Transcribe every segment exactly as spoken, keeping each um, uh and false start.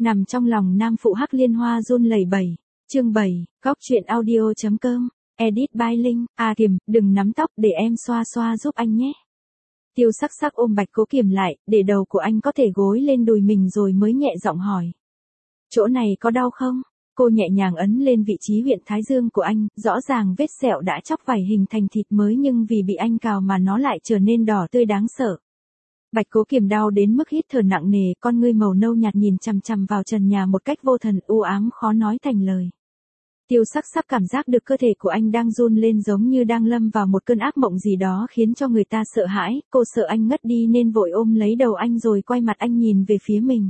Nằm trong lòng nam phụ Hắc Liên Hoa run lẩy bẩy. Chương bảy, góc truyện audio.com, edit by Linh. À Kiềm, đừng nắm tóc, để em xoa xoa giúp anh nhé. Tiêu Sắc Sắc ôm Bạch Cố Kiềm lại, để đầu của anh có thể gối lên đùi mình rồi mới nhẹ giọng hỏi. Chỗ này có đau không? Cô nhẹ nhàng ấn lên vị trí huyện thái dương của anh, rõ ràng vết sẹo đã chóc vảy hình thành thịt mới nhưng vì bị anh cào mà nó lại trở nên đỏ tươi đáng sợ. Bạch Cố Kiềm đau đến mức hít thở nặng nề, con ngươi màu nâu nhạt nhìn chằm chằm vào trần nhà một cách vô thần, u ám khó nói thành lời. Tiêu Sắc Sắc cảm giác được cơ thể của anh đang run lên giống như đang lâm vào một cơn ác mộng gì đó khiến cho người ta sợ hãi, cô sợ anh ngất đi nên vội ôm lấy đầu anh rồi quay mặt anh nhìn về phía mình.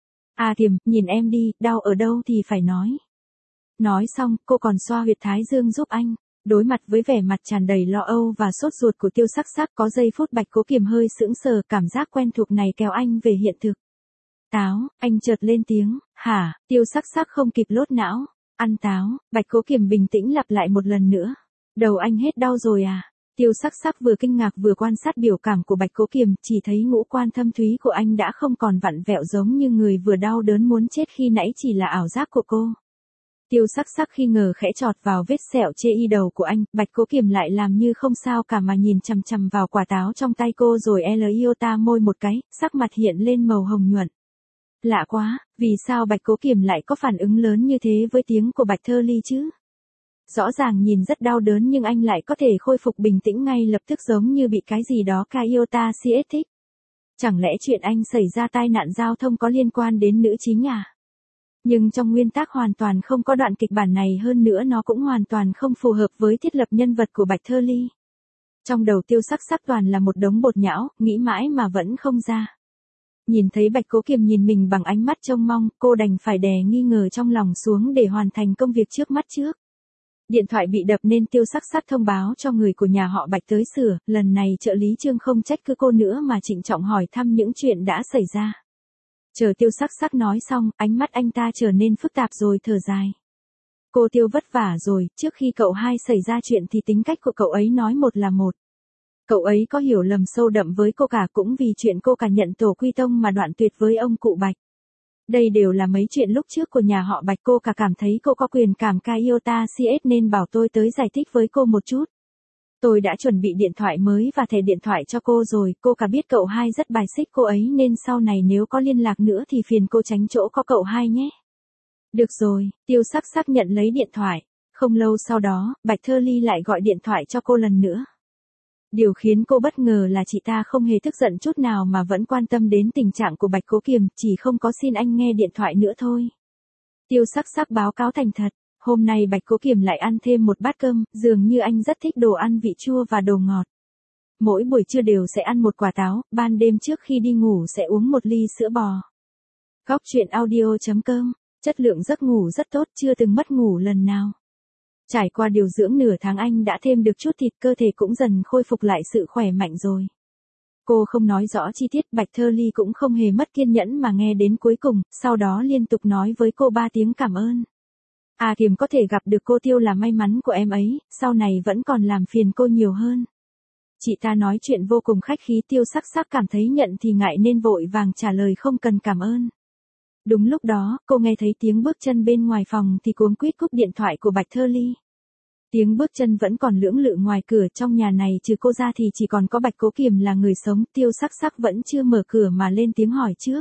À Kiềm, nhìn em đi, đau ở đâu thì phải nói. Nói xong, cô còn xoa huyệt thái dương giúp anh. Đối mặt với vẻ mặt tràn đầy lo âu và sốt ruột của Tiêu Sắc Sắc, có giây phút Bạch Cố Kiềm hơi sững sờ, cảm giác quen thuộc này kéo anh về hiện thực. Táo, anh chợt lên tiếng. Hả? Tiêu Sắc Sắc không kịp lốt não. Ăn táo. Bạch Cố Kiềm bình tĩnh lặp lại một lần nữa. Đầu anh hết đau rồi à? Tiêu Sắc Sắc vừa kinh ngạc vừa quan sát biểu cảm của Bạch Cố Kiềm, chỉ thấy ngũ quan thâm thúy của anh đã không còn vặn vẹo giống như người vừa đau đớn muốn chết khi nãy chỉ là ảo giác của cô. Tiêu Sắc Sắc khi ngờ khẽ chọt vào vết sẹo chê y đầu của anh, Bạch Cố Kiềm lại làm như không sao cả mà nhìn chằm chằm vào quả táo trong tay cô rồi lờ iota môi một cái, sắc mặt hiện lên màu hồng nhuận. Lạ quá, vì sao Bạch Cố Kiềm lại có phản ứng lớn như thế với tiếng của Bạch Thơ Ly chứ? Rõ ràng nhìn rất đau đớn nhưng anh lại có thể khôi phục bình tĩnh ngay lập tức giống như bị cái gì đó ca iota cs thích. Chẳng lẽ chuyện anh xảy ra tai nạn giao thông có liên quan đến nữ chính à? Nhưng trong nguyên tắc hoàn toàn không có đoạn kịch bản này, hơn nữa nó cũng hoàn toàn không phù hợp với thiết lập nhân vật của Bạch Thơ Ly. Trong đầu Tiêu Sắc Sắc toàn là một đống bột nhão, nghĩ mãi mà vẫn không ra. Nhìn thấy Bạch Cố Kiềm nhìn mình bằng ánh mắt trông mong, cô đành phải đè nghi ngờ trong lòng xuống để hoàn thành công việc trước mắt trước. Điện thoại bị đập nên Tiêu Sắc Sắc thông báo cho người của nhà họ Bạch tới sửa, lần này trợ lý Trương không trách cứ cô nữa mà trịnh trọng hỏi thăm những chuyện đã xảy ra. Chờ Tiêu Sắc Sắc nói xong, ánh mắt anh ta trở nên phức tạp rồi thở dài. Cô Tiêu vất vả rồi, trước khi cậu hai xảy ra chuyện thì tính cách của cậu ấy nói một là một. Cậu ấy có hiểu lầm sâu đậm với cô cả, cũng vì chuyện cô cả nhận tổ quy tông mà đoạn tuyệt với ông cụ Bạch. Đây đều là mấy chuyện lúc trước của nhà họ Bạch, cô cả cảm thấy cô có quyền cảm ca iota cs nên bảo tôi tới giải thích với cô một chút. Tôi đã chuẩn bị điện thoại mới và thẻ điện thoại cho cô rồi, cô cả biết cậu hai rất bài xích cô ấy nên sau này nếu có liên lạc nữa thì phiền cô tránh chỗ có cậu hai nhé. Được rồi, Tiêu Sắc Sắc nhận lấy điện thoại. Không lâu sau đó, Bạch Thơ Ly lại gọi điện thoại cho cô lần nữa. Điều khiến cô bất ngờ là chị ta không hề tức giận chút nào mà vẫn quan tâm đến tình trạng của Bạch Cố Kiềm, chỉ không có xin anh nghe điện thoại nữa thôi. Tiêu Sắc Sắc báo cáo thành thật. Hôm nay Bạch Cố Kiềm lại ăn thêm một bát cơm, dường như anh rất thích đồ ăn vị chua và đồ ngọt. Mỗi buổi trưa đều sẽ ăn một quả táo, ban đêm trước khi đi ngủ sẽ uống một ly sữa bò. Góc truyện audio.com, chất lượng giấc ngủ rất tốt, chưa từng mất ngủ lần nào. Trải qua điều dưỡng nửa tháng anh đã thêm được chút thịt, cơ thể cũng dần khôi phục lại sự khỏe mạnh rồi. Cô không nói rõ chi tiết, Bạch Thơ Ly cũng không hề mất kiên nhẫn mà nghe đến cuối cùng, sau đó liên tục nói với cô ba tiếng cảm ơn. À Kiềm, có thể gặp được cô Tiêu là may mắn của em ấy, sau này vẫn còn làm phiền cô nhiều hơn. Chị ta nói chuyện vô cùng khách khí, Tiêu Sắc Sắc cảm thấy nhận thì ngại nên vội vàng trả lời không cần cảm ơn. Đúng lúc đó, cô nghe thấy tiếng bước chân bên ngoài phòng thì cuống quýt cúp điện thoại của Bạch Thơ Ly. Tiếng bước chân vẫn còn lưỡng lự ngoài cửa, trong nhà này trừ cô ra thì chỉ còn có Bạch Cố Kiềm là người sống. Tiêu Sắc Sắc vẫn chưa mở cửa mà lên tiếng hỏi trước.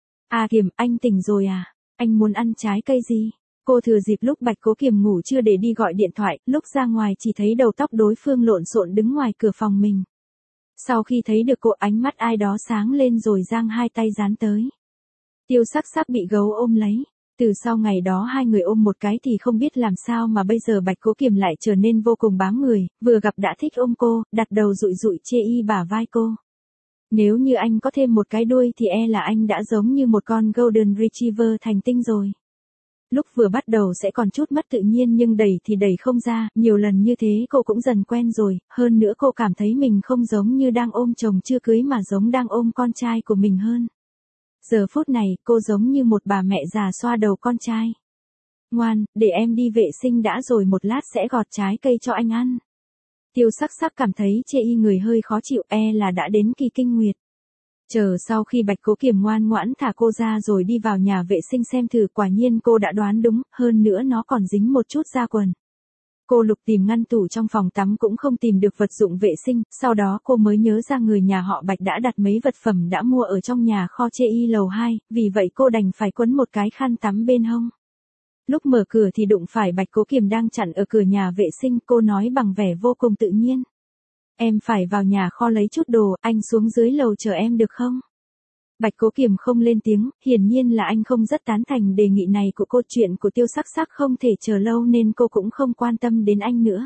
À Kiềm, anh tỉnh rồi à? Anh muốn ăn trái cây gì? Cô thừa dịp lúc Bạch Cố Kiềm ngủ trưa để đi gọi điện thoại, lúc ra ngoài chỉ thấy đầu tóc đối phương lộn xộn đứng ngoài cửa phòng mình. Sau khi thấy được cô, ánh mắt ai đó sáng lên rồi giang hai tay dán tới. Tiêu Sắc Sắc bị gấu ôm lấy. Từ sau ngày đó hai người ôm một cái thì không biết làm sao mà bây giờ Bạch Cố Kiềm lại trở nên vô cùng bám người, vừa gặp đã thích ôm cô, đặt đầu dụi dụi chê y bả vai cô. Nếu như anh có thêm một cái đuôi thì e là anh đã giống như một con Golden Retriever thành tinh rồi. Lúc vừa bắt đầu sẽ còn chút mất tự nhiên nhưng đẩy thì đẩy không ra, nhiều lần như thế cô cũng dần quen rồi, hơn nữa cô cảm thấy mình không giống như đang ôm chồng chưa cưới mà giống đang ôm con trai của mình hơn. Giờ phút này, cô giống như một bà mẹ già xoa đầu con trai. Ngoan, để em đi vệ sinh đã rồi một lát sẽ gọt trái cây cho anh ăn. Tiêu Sắc Sắc cảm thấy chê y người hơi khó chịu, e là đã đến kỳ kinh nguyệt. Chờ sau khi Bạch Cố Kiềm ngoan ngoãn thả cô ra rồi đi vào nhà vệ sinh xem thử, quả nhiên cô đã đoán đúng, hơn nữa nó còn dính một chút da quần. Cô lục tìm ngăn tủ trong phòng tắm cũng không tìm được vật dụng vệ sinh, sau đó cô mới nhớ ra người nhà họ Bạch đã đặt mấy vật phẩm đã mua ở trong nhà kho chê y lầu hai, vì vậy cô đành phải quấn một cái khăn tắm bên hông. Lúc mở cửa thì đụng phải Bạch Cố Kiềm đang chặn ở cửa nhà vệ sinh, cô nói bằng vẻ vô cùng tự nhiên. Em phải vào nhà kho lấy chút đồ, anh xuống dưới lầu chờ em được không? Bạch Cố Kiềm không lên tiếng, hiển nhiên là anh không rất tán thành đề nghị này của cô. Chuyện của Tiêu Sắc Sắc không thể chờ lâu nên cô cũng không quan tâm đến anh nữa.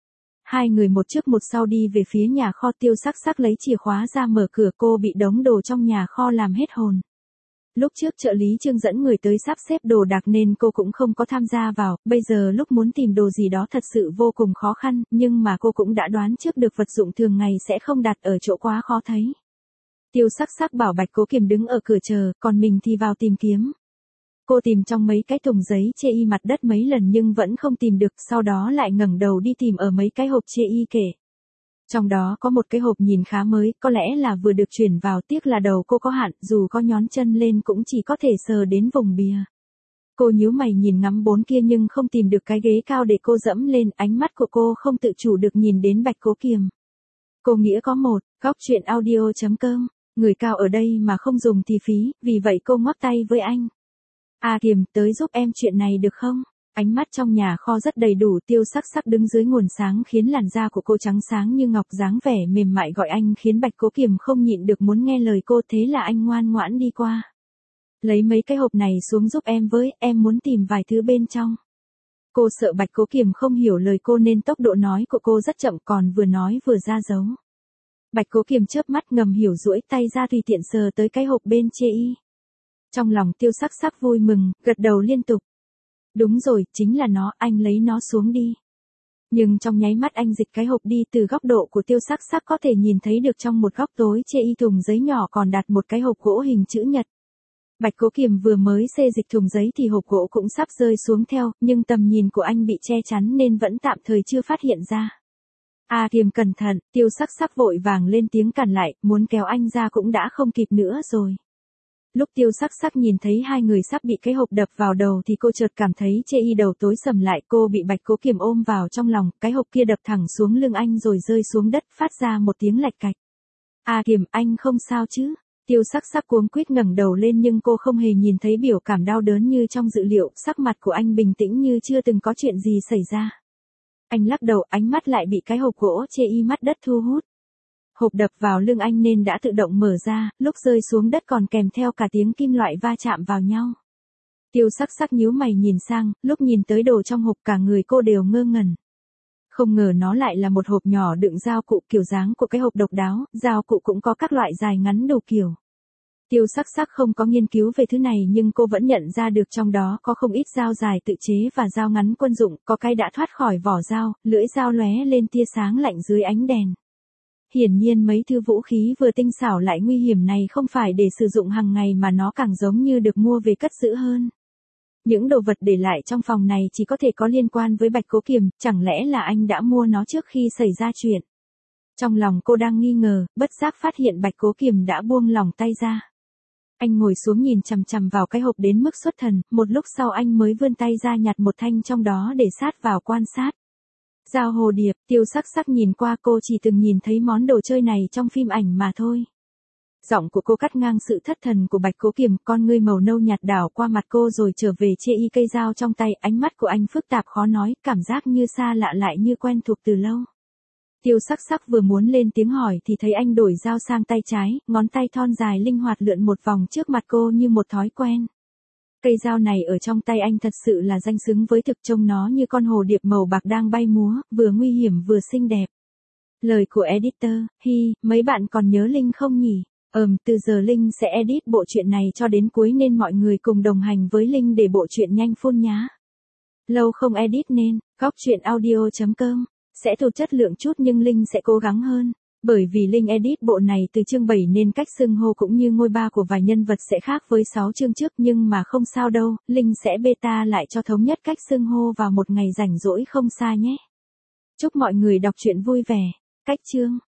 Hai người một trước một sau đi về phía nhà kho. Tiêu Sắc Sắc lấy chìa khóa ra mở cửa, cô bị đống đồ trong nhà kho làm hết hồn. Lúc trước trợ lý Trương dẫn người tới sắp xếp đồ đạc nên cô cũng không có tham gia vào, bây giờ lúc muốn tìm đồ gì đó thật sự vô cùng khó khăn, nhưng mà cô cũng đã đoán trước được vật dụng thường ngày sẽ không đặt ở chỗ quá khó thấy. Tiêu Sắc Sắc bảo Bạch Cố Kiềm đứng ở cửa chờ, còn mình thì vào tìm kiếm. Cô tìm trong mấy cái thùng giấy chê y mặt đất mấy lần nhưng vẫn không tìm được, sau đó lại ngẩng đầu đi tìm ở mấy cái hộp chê y kệ. Trong đó có một cái hộp nhìn khá mới, có lẽ là vừa được chuyển vào, tiếc là đầu cô có hạn, dù có nhón chân lên cũng chỉ có thể sờ đến vùng bìa. Cô nhíu mày nhìn ngắm bốn kia nhưng không tìm được cái ghế cao để cô dẫm lên, ánh mắt của cô không tự chủ được nhìn đến Bạch Cố Kiềm. Cô nghĩa có một, góc truyện audio chấm com, người cao ở đây mà không dùng thì phí, vì vậy cô ngoắc tay với anh. À Kiềm, tới giúp em chuyện này được không? Ánh mắt trong nhà kho rất đầy đủ. Tiêu Sắc Sắc đứng dưới nguồn sáng khiến làn da của cô trắng sáng như ngọc, dáng vẻ mềm mại gọi anh khiến Bạch Cố Kiềm không nhịn được muốn nghe lời cô, thế là anh ngoan ngoãn đi qua. Lấy mấy cái hộp này xuống giúp em với, em muốn tìm vài thứ bên trong. Cô sợ Bạch Cố Kiềm không hiểu lời cô nên tốc độ nói của cô rất chậm, còn vừa nói vừa ra dấu. Bạch Cố Kiềm chớp mắt ngầm hiểu, duỗi tay ra tùy tiện sờ tới cái hộp bên chê y. Trong lòng Tiêu Sắc Sắc vui mừng, gật đầu liên tục. Đúng rồi, chính là nó, anh lấy nó xuống đi. Nhưng trong nháy mắt anh dịch cái hộp đi, từ góc độ của Tiêu Sắc Sắc có thể nhìn thấy được trong một góc tối chê y thùng giấy nhỏ còn đặt một cái hộp gỗ hình chữ nhật. Bạch Cố Kiềm vừa mới xê dịch thùng giấy thì hộp gỗ cũng sắp rơi xuống theo, nhưng tầm nhìn của anh bị che chắn nên vẫn tạm thời chưa phát hiện ra. À Kiềm cẩn thận, Tiêu Sắc Sắc vội vàng lên tiếng cản lại, muốn kéo anh ra cũng đã không kịp nữa rồi. Lúc Tiêu Sắc Sắc nhìn thấy hai người sắp bị cái hộp đập vào đầu thì cô chợt cảm thấy chê y đầu tối sầm lại, cô bị Bạch Cố Kiềm ôm vào trong lòng, cái hộp kia đập thẳng xuống lưng anh rồi rơi xuống đất, phát ra một tiếng lạch cạch. À Kiềm, anh không sao chứ? Tiêu Sắc Sắc cuống quýt ngẩng đầu lên nhưng cô không hề nhìn thấy biểu cảm đau đớn như trong dự liệu, sắc mặt của anh bình tĩnh như chưa từng có chuyện gì xảy ra. Anh lắc đầu, ánh mắt lại bị cái hộp gỗ chê y mắt đất thu hút. Hộp đập vào lưng anh nên đã tự động mở ra, lúc rơi xuống đất còn kèm theo cả tiếng kim loại va chạm vào nhau. Tiêu Sắc Sắc nhíu mày nhìn sang, lúc nhìn tới đồ trong hộp cả người cô đều ngơ ngẩn. Không ngờ nó lại là một hộp nhỏ đựng dao cụ, kiểu dáng của cái hộp độc đáo, dao cụ cũng có các loại dài ngắn đủ kiểu. Tiêu Sắc Sắc không có nghiên cứu về thứ này nhưng cô vẫn nhận ra được trong đó có không ít dao dài tự chế và dao ngắn quân dụng, có cái đã thoát khỏi vỏ dao, lưỡi dao lóe lên tia sáng lạnh dưới ánh đèn. Hiển nhiên mấy thứ vũ khí vừa tinh xảo lại nguy hiểm này không phải để sử dụng hàng ngày mà nó càng giống như được mua về cất giữ hơn. Những đồ vật để lại trong phòng này chỉ có thể có liên quan với Bạch Cố Kiềm, chẳng lẽ là anh đã mua nó trước khi xảy ra chuyện. Trong lòng cô đang nghi ngờ, bất giác phát hiện Bạch Cố Kiềm đã buông lỏng tay ra. Anh ngồi xuống nhìn chằm chằm vào cái hộp đến mức xuất thần, một lúc sau anh mới vươn tay ra nhặt một thanh trong đó để sát vào quan sát. Dao hồ điệp. Tiêu Sắc Sắc nhìn qua, cô chỉ từng nhìn thấy món đồ chơi này trong phim ảnh mà thôi. Giọng của cô cắt ngang sự thất thần của Bạch Cố Kiềm, con ngươi màu nâu nhạt đảo qua mặt cô rồi trở về chê y cây dao trong tay, ánh mắt của anh phức tạp khó nói, cảm giác như xa lạ lại như quen thuộc từ lâu. Tiêu Sắc Sắc vừa muốn lên tiếng hỏi thì thấy anh đổi dao sang tay trái, ngón tay thon dài linh hoạt lượn một vòng trước mặt cô như một thói quen. Cây dao này ở trong tay anh thật sự là danh xứng với thực, trông nó như con hồ điệp màu bạc đang bay múa, vừa nguy hiểm vừa xinh đẹp. Lời của editor, hi, mấy bạn còn nhớ Linh không nhỉ? Ừm, từ giờ Linh sẽ edit bộ truyện này cho đến cuối nên mọi người cùng đồng hành với Linh để bộ truyện nhanh phun nhá. Lâu không edit nên, góc truyện audio chấm com, sẽ tụt chất lượng chút nhưng Linh sẽ cố gắng hơn. Bởi vì Linh edit bộ này từ chương bảy nên cách xưng hô cũng như ngôi ba của vài nhân vật sẽ khác với sáu chương trước, nhưng mà không sao đâu, Linh sẽ beta lại cho thống nhất cách xưng hô vào một ngày rảnh rỗi không xa nhé. Chúc mọi người đọc truyện vui vẻ. Cách chương